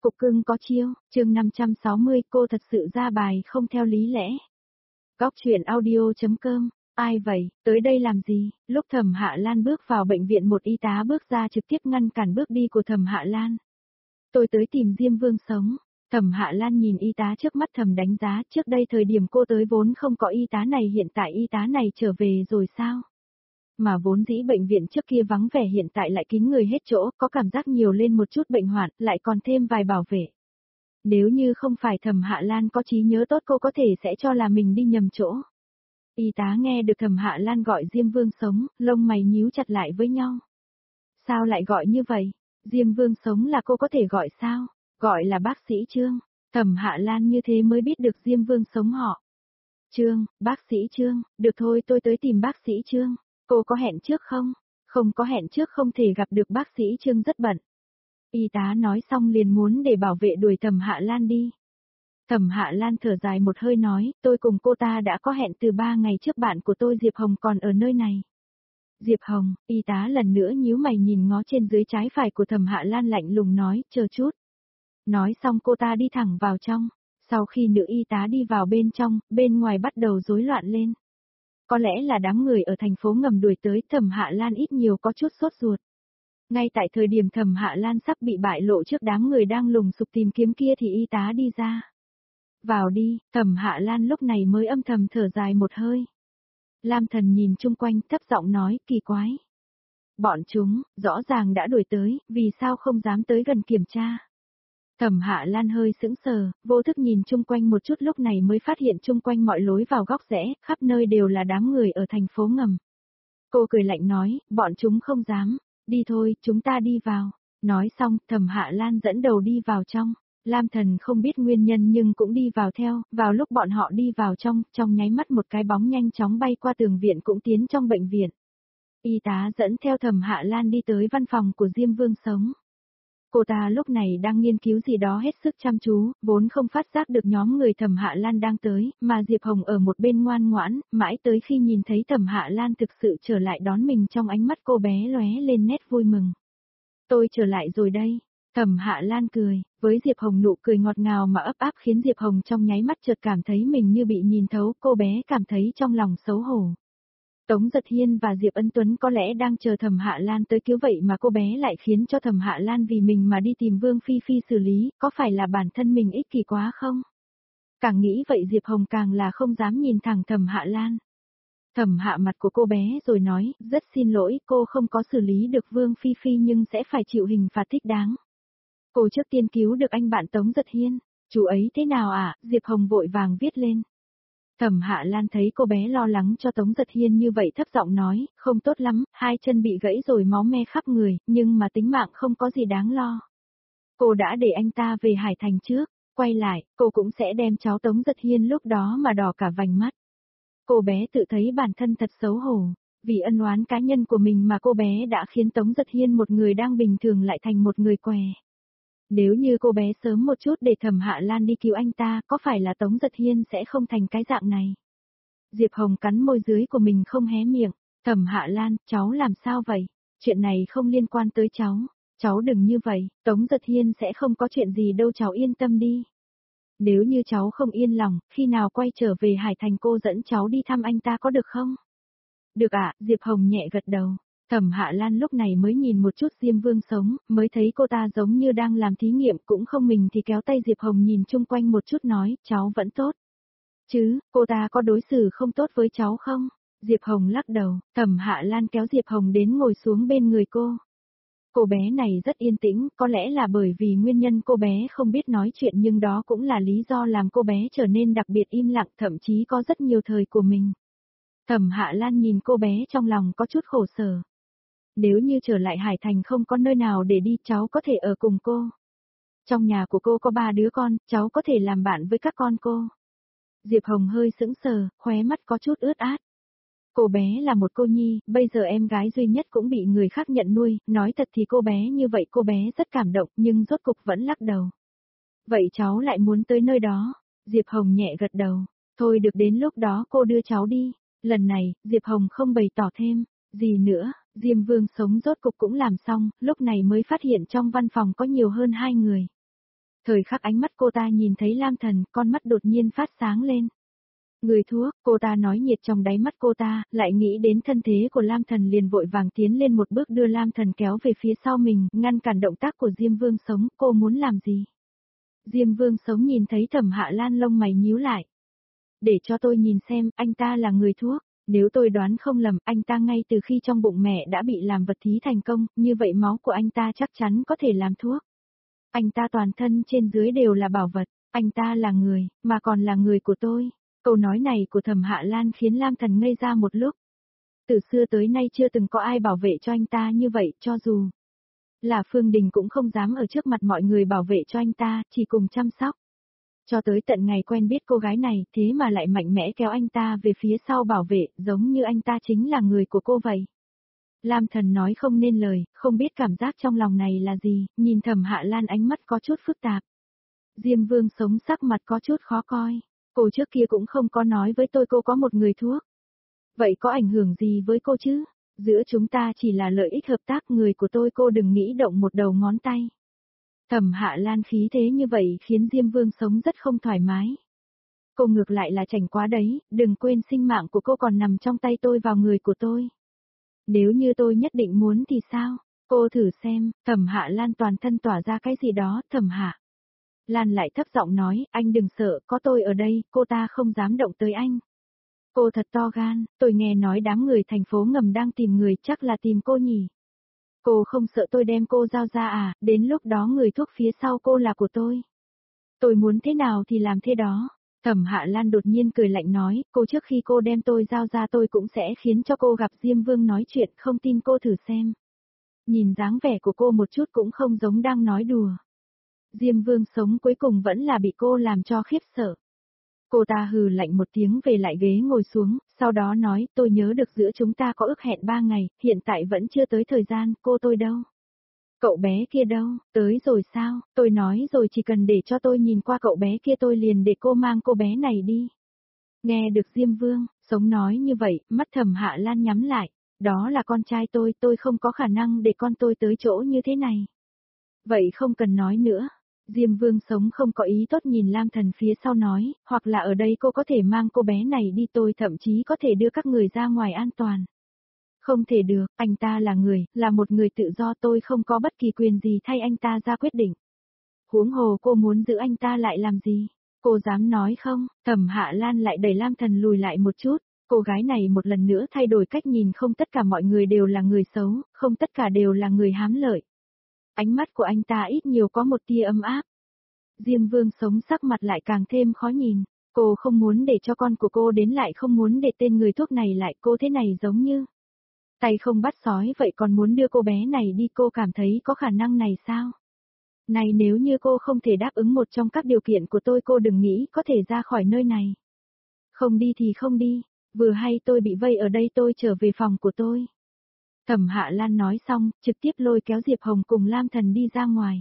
Cục cưng có chiêu, chương 560, cô thật sự ra bài không theo lý lẽ. Góc truyện audio.com, ai vậy, tới đây làm gì? Lúc Thẩm Hạ Lan bước vào bệnh viện, một y tá bước ra trực tiếp ngăn cản bước đi của Thẩm Hạ Lan. Tôi tới tìm Diêm Vương sống. Thẩm Hạ Lan nhìn y tá trước mắt thầm đánh giá, trước đây thời điểm cô tới vốn không có y tá này, hiện tại y tá này trở về rồi sao? Mà vốn dĩ bệnh viện trước kia vắng vẻ hiện tại lại kín người hết chỗ, có cảm giác nhiều lên một chút bệnh hoạn, lại còn thêm vài bảo vệ. Nếu như không phải Thẩm Hạ Lan có trí nhớ tốt, cô có thể sẽ cho là mình đi nhầm chỗ. Y tá nghe được Thẩm Hạ Lan gọi Diêm Vương sống, lông mày nhíu chặt lại với nhau. Sao lại gọi như vậy? Diêm Vương sống là cô có thể gọi sao? Gọi là bác sĩ Trương. Thẩm Hạ Lan như thế mới biết được Diêm Vương sống họ. Trương, bác sĩ Trương, được thôi, tôi tới tìm bác sĩ Trương. Cô có hẹn trước không? Không có hẹn trước, không thể gặp được bác sĩ Trương, rất bận. Y tá nói xong liền muốn để bảo vệ đuổi Thẩm Hạ Lan đi. Thẩm Hạ Lan thở dài một hơi nói, tôi cùng cô ta đã có hẹn từ 3 ngày trước, bạn của tôi Diệp Hồng còn ở nơi này. Diệp Hồng, y tá lần nữa nhíu mày nhìn ngó trên dưới trái phải của Thẩm Hạ Lan, lạnh lùng nói, chờ chút. Nói xong cô ta đi thẳng vào trong. Sau khi nữ y tá đi vào bên trong, bên ngoài bắt đầu rối loạn lên. Có lẽ là đám người ở thành phố ngầm đuổi tới, Thẩm Hạ Lan ít nhiều có chút sốt ruột. Ngay tại thời điểm Thẩm Hạ Lan sắp bị bại lộ trước đám người đang lùng sục tìm kiếm kia thì y tá đi ra. Vào đi, Thẩm Hạ Lan lúc này mới âm thầm thở dài một hơi. Lam Thần nhìn chung quanh, thấp giọng nói, kỳ quái. Bọn chúng, rõ ràng đã đuổi tới, vì sao không dám tới gần kiểm tra? Thẩm Hạ Lan hơi sững sờ, vô thức nhìn chung quanh một chút, lúc này mới phát hiện chung quanh mọi lối vào góc rẽ, khắp nơi đều là đám người ở thành phố ngầm. Cô cười lạnh nói, bọn chúng không dám, đi thôi, chúng ta đi vào. Nói xong, Thẩm Hạ Lan dẫn đầu đi vào trong. Lam Thần không biết nguyên nhân nhưng cũng đi vào theo, vào lúc bọn họ đi vào trong nháy mắt một cái bóng nhanh chóng bay qua tường viện cũng tiến trong bệnh viện. Y tá dẫn theo Thẩm Hạ Lan đi tới văn phòng của Diêm Vương sống. Cô ta lúc này đang nghiên cứu gì đó hết sức chăm chú, vốn không phát giác được nhóm người Thẩm Hạ Lan đang tới, mà Diệp Hồng ở một bên ngoan ngoãn, mãi tới khi nhìn thấy Thẩm Hạ Lan thực sự trở lại đón mình, trong ánh mắt cô bé lóe lên nét vui mừng. Tôi trở lại rồi đây. Thẩm Hạ Lan cười, với Diệp Hồng nụ cười ngọt ngào mà ấp áp khiến Diệp Hồng trong nháy mắt chợt cảm thấy mình như bị nhìn thấu, cô bé cảm thấy trong lòng xấu hổ. Tống Giật Hiên và Diệp Ân Tuấn có lẽ đang chờ Thẩm Hạ Lan tới cứu, vậy mà cô bé lại khiến cho Thẩm Hạ Lan vì mình mà đi tìm Vương Phi Phi xử lý, có phải là bản thân mình ích kỷ quá không? Càng nghĩ vậy Diệp Hồng càng là không dám nhìn thẳng Thẩm Hạ Lan. Thẩm Hạ mặt của cô bé rồi nói, rất xin lỗi, cô không có xử lý được Vương Phi Phi nhưng sẽ phải chịu hình phạt thích đáng. Cô trước tiên cứu được anh bạn Tống Giật Hiên, chú ấy thế nào ạ? Diệp Hồng vội vàng viết lên. Thẩm Hạ Lan thấy cô bé lo lắng cho Tống Giật Hiên như vậy thấp giọng nói, không tốt lắm, 2 chân bị gãy rồi máu me khắp người, nhưng mà tính mạng không có gì đáng lo. Cô đã để anh ta về Hải Thành trước, quay lại, cô cũng sẽ đem cháu Tống Giật Hiên lúc đó mà đỏ cả vành mắt. Cô bé tự thấy bản thân thật xấu hổ, vì ân oán cá nhân của mình mà cô bé đã khiến Tống Giật Hiên một người đang bình thường lại thành một người què. Nếu như cô bé sớm một chút để Thẩm Hạ Lan đi cứu anh ta, có phải là Tống Giật Hiên sẽ không thành cái dạng này? Diệp Hồng cắn môi dưới của mình không hé miệng. Thẩm Hạ Lan, cháu làm sao vậy? Chuyện này không liên quan tới cháu. Cháu đừng như vậy, Tống Giật Hiên sẽ không có chuyện gì đâu, cháu yên tâm đi. Nếu như cháu không yên lòng, khi nào quay trở về Hải Thành cô dẫn cháu đi thăm anh ta có được không? Được ạ, Diệp Hồng nhẹ gật đầu. Thẩm Hạ Lan lúc này mới nhìn một chút Diêm Vương sống, mới thấy cô ta giống như đang làm thí nghiệm, cũng không mình thì kéo tay Diệp Hồng nhìn chung quanh một chút nói, cháu vẫn tốt. Chứ, cô ta có đối xử không tốt với cháu không? Diệp Hồng lắc đầu, Thẩm Hạ Lan kéo Diệp Hồng đến ngồi xuống bên người cô. Cô bé này rất yên tĩnh, có lẽ là bởi vì nguyên nhân cô bé không biết nói chuyện, nhưng đó cũng là lý do làm cô bé trở nên đặc biệt im lặng, thậm chí có rất nhiều thời của mình. Thẩm Hạ Lan nhìn cô bé trong lòng có chút khổ sở. Nếu như trở lại Hải Thành không có nơi nào để đi, cháu có thể ở cùng cô. Trong nhà của cô có 3 đứa con, cháu có thể làm bạn với các con cô. Diệp Hồng hơi sững sờ, khóe mắt có chút ướt át. Cô bé là một cô nhi, bây giờ em gái duy nhất cũng bị người khác nhận nuôi, nói thật thì cô bé như vậy cô bé rất cảm động nhưng rốt cục vẫn lắc đầu. Vậy cháu lại muốn tới nơi đó? Diệp Hồng nhẹ gật đầu. Thôi được, đến lúc đó cô đưa cháu đi. Lần này, Diệp Hồng không bày tỏ thêm gì nữa. Diêm Vương sống rốt cục cũng làm xong, lúc này mới phát hiện trong văn phòng có nhiều hơn 2 người. Thời khắc ánh mắt cô ta nhìn thấy Lam Thần, con mắt đột nhiên phát sáng lên. Người thuốc, cô ta nói nhiệt trong đáy mắt cô ta, lại nghĩ đến thân thế của Lam Thần liền vội vàng tiến lên một bước đưa Lam Thần kéo về phía sau mình, ngăn cản động tác của Diêm Vương Sống, cô muốn làm gì? Diêm Vương Sống nhìn thấy Thẩm Hạ Lan lông mày nhíu lại. Để cho tôi nhìn xem, anh ta là người thuốc. Nếu tôi đoán không lầm, anh ta ngay từ khi trong bụng mẹ đã bị làm vật thí thành công, như vậy máu của anh ta chắc chắn có thể làm thuốc. Anh ta toàn thân trên dưới đều là bảo vật, anh ta là người, mà còn là người của tôi. Câu nói này của Thẩm Hạ Lan khiến Lam Thần ngây ra một lúc. Từ xưa tới nay chưa từng có ai bảo vệ cho anh ta như vậy, cho dù là Phương Đình cũng không dám ở trước mặt mọi người bảo vệ cho anh ta, chỉ cùng chăm sóc. Cho tới tận ngày quen biết cô gái này, thế mà lại mạnh mẽ kéo anh ta về phía sau bảo vệ, giống như anh ta chính là người của cô vậy. Lam Thần nói không nên lời, không biết cảm giác trong lòng này là gì, nhìn Thẩm Hạ Lan ánh mắt có chút phức tạp. Diêm Vương Sống sắc mặt có chút khó coi, cô trước kia cũng không có nói với tôi cô có một người thuốc. Vậy có ảnh hưởng gì với cô chứ? Giữa chúng ta chỉ là lợi ích hợp tác, người của tôi cô đừng nghĩ động một đầu ngón tay. Thẩm Hạ Lan khí thế như vậy khiến Diêm Vương Sống rất không thoải mái. Cô ngược lại là chảnh quá đấy, đừng quên sinh mạng của cô còn nằm trong tay tôi vào người của tôi. Nếu như tôi nhất định muốn thì sao? Cô thử xem, Thẩm Hạ Lan toàn thân tỏa ra cái gì đó, Thẩm Hạ Lan lại thấp giọng nói, anh đừng sợ, có tôi ở đây, cô ta không dám động tới anh. Cô thật to gan, tôi nghe nói đám người thành phố ngầm đang tìm người, chắc là tìm cô nhỉ. Cô không sợ tôi đem cô giao ra à, đến lúc đó người thuốc phía sau cô là của tôi. Tôi muốn thế nào thì làm thế đó. Thẩm Hạ Lan đột nhiên cười lạnh nói, cô trước khi cô đem tôi giao ra tôi cũng sẽ khiến cho cô gặp Diêm Vương nói chuyện, không tin cô thử xem. Nhìn dáng vẻ của cô một chút cũng không giống đang nói đùa. Diêm Vương Sống cuối cùng vẫn là bị cô làm cho khiếp sợ. Cô ta hừ lạnh một tiếng về lại ghế ngồi xuống, sau đó nói, tôi nhớ được giữa chúng ta có ước hẹn 3 ngày, hiện tại vẫn chưa tới thời gian, cô tôi đâu? Cậu bé kia đâu, tới rồi sao, tôi nói rồi chỉ cần để cho tôi nhìn qua cậu bé kia tôi liền để cô mang cô bé này đi. Nghe được Diêm Vương Sống nói như vậy, mắt Thẩm Hạ Lan nhắm lại, đó là con trai tôi không có khả năng để con tôi tới chỗ như thế này. Vậy không cần nói nữa. Diêm Vương Sống không có ý tốt nhìn Lam Thần phía sau nói, hoặc là ở đây cô có thể mang cô bé này đi, tôi thậm chí có thể đưa các người ra ngoài an toàn. Không thể được, anh ta là người, là một người tự do, tôi không có bất kỳ quyền gì thay anh ta ra quyết định. Huống hồ cô muốn giữ anh ta lại làm gì? Cô dám nói không? Thẩm Hạ Lan lại đẩy Lam Thần lùi lại một chút, cô gái này một lần nữa thay đổi cách nhìn, không tất cả mọi người đều là người xấu, không tất cả đều là người hám lợi. Ánh mắt của anh ta ít nhiều có một tia ấm áp. Diêm Vương Sống sắc mặt lại càng thêm khó nhìn, cô không muốn để cho con của cô đến lại không muốn để tên người thuốc này lại, cô thế này giống như tay không bắt sói vậy, còn muốn đưa cô bé này đi, cô cảm thấy có khả năng này sao? Này, nếu như cô không thể đáp ứng một trong các điều kiện của tôi, cô đừng nghĩ có thể ra khỏi nơi này. Không đi thì không đi, vừa hay tôi bị vây ở đây, tôi trở về phòng của tôi. Thẩm Hạ Lan nói xong, trực tiếp lôi kéo Diệp Hồng cùng Lam Thần đi ra ngoài.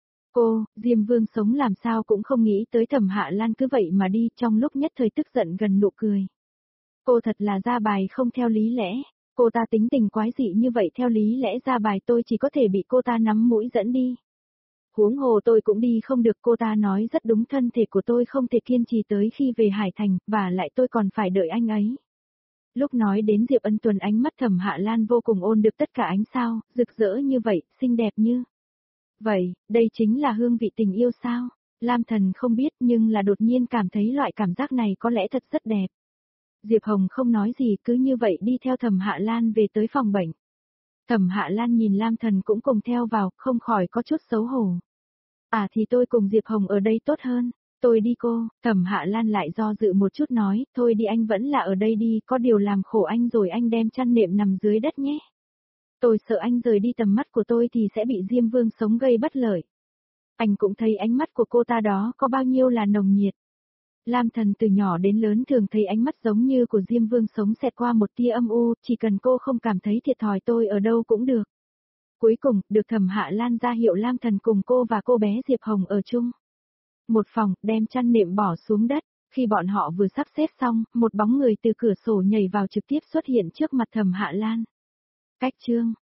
Diêm Vương Sống làm sao cũng không nghĩ tới Thẩm Hạ Lan cứ vậy mà đi, trong lúc nhất thời tức giận gần nụ cười. Cô thật là ra bài không theo lý lẽ, cô ta tính tình quái dị như vậy, theo lý lẽ ra bài tôi chỉ có thể bị cô ta nắm mũi dẫn đi. Huống hồ tôi cũng đi không được, cô ta nói rất đúng, thân thể của tôi không thể kiên trì tới khi về Hải Thành, và lại tôi còn phải đợi anh ấy. Lúc nói đến Diệp Ân Tuần, ánh mắt Thẩm Hạ Lan vô cùng ôn được tất cả ánh sao, rực rỡ như vậy, xinh đẹp như vậy, đây chính là hương vị tình yêu sao? Lam Thần không biết, nhưng là đột nhiên cảm thấy loại cảm giác này có lẽ thật rất đẹp. Diệp Hồng không nói gì, cứ như vậy đi theo Thẩm Hạ Lan về tới phòng bệnh. Thẩm Hạ Lan nhìn Lam Thần cũng cùng theo vào, không khỏi có chút xấu hổ. À thì tôi cùng Diệp Hồng ở đây tốt hơn. Tôi đi cô. Thẩm Hạ Lan lại do dự một chút nói, thôi đi, anh vẫn là ở đây đi, có điều làm khổ anh rồi, anh đem chăn nệm nằm dưới đất nhé. Tôi sợ anh rời đi tầm mắt của tôi thì sẽ bị Diêm Vương Sống gây bất lợi. Anh cũng thấy ánh mắt của cô ta đó có bao nhiêu là nồng nhiệt. Lam Thần từ nhỏ đến lớn thường thấy ánh mắt giống như của Diêm Vương Sống xẹt qua một tia âm u, chỉ cần cô không cảm thấy thiệt thòi tôi ở đâu cũng được. Cuối cùng, được Thẩm Hạ Lan ra hiệu Lam Thần cùng cô và cô bé Diệp Hồng ở chung một phòng, đem chăn nệm bỏ xuống đất. Khi bọn họ vừa sắp xếp xong, một bóng người từ cửa sổ nhảy vào trực tiếp xuất hiện trước mặt Thẩm Hạ Lan. Cách chương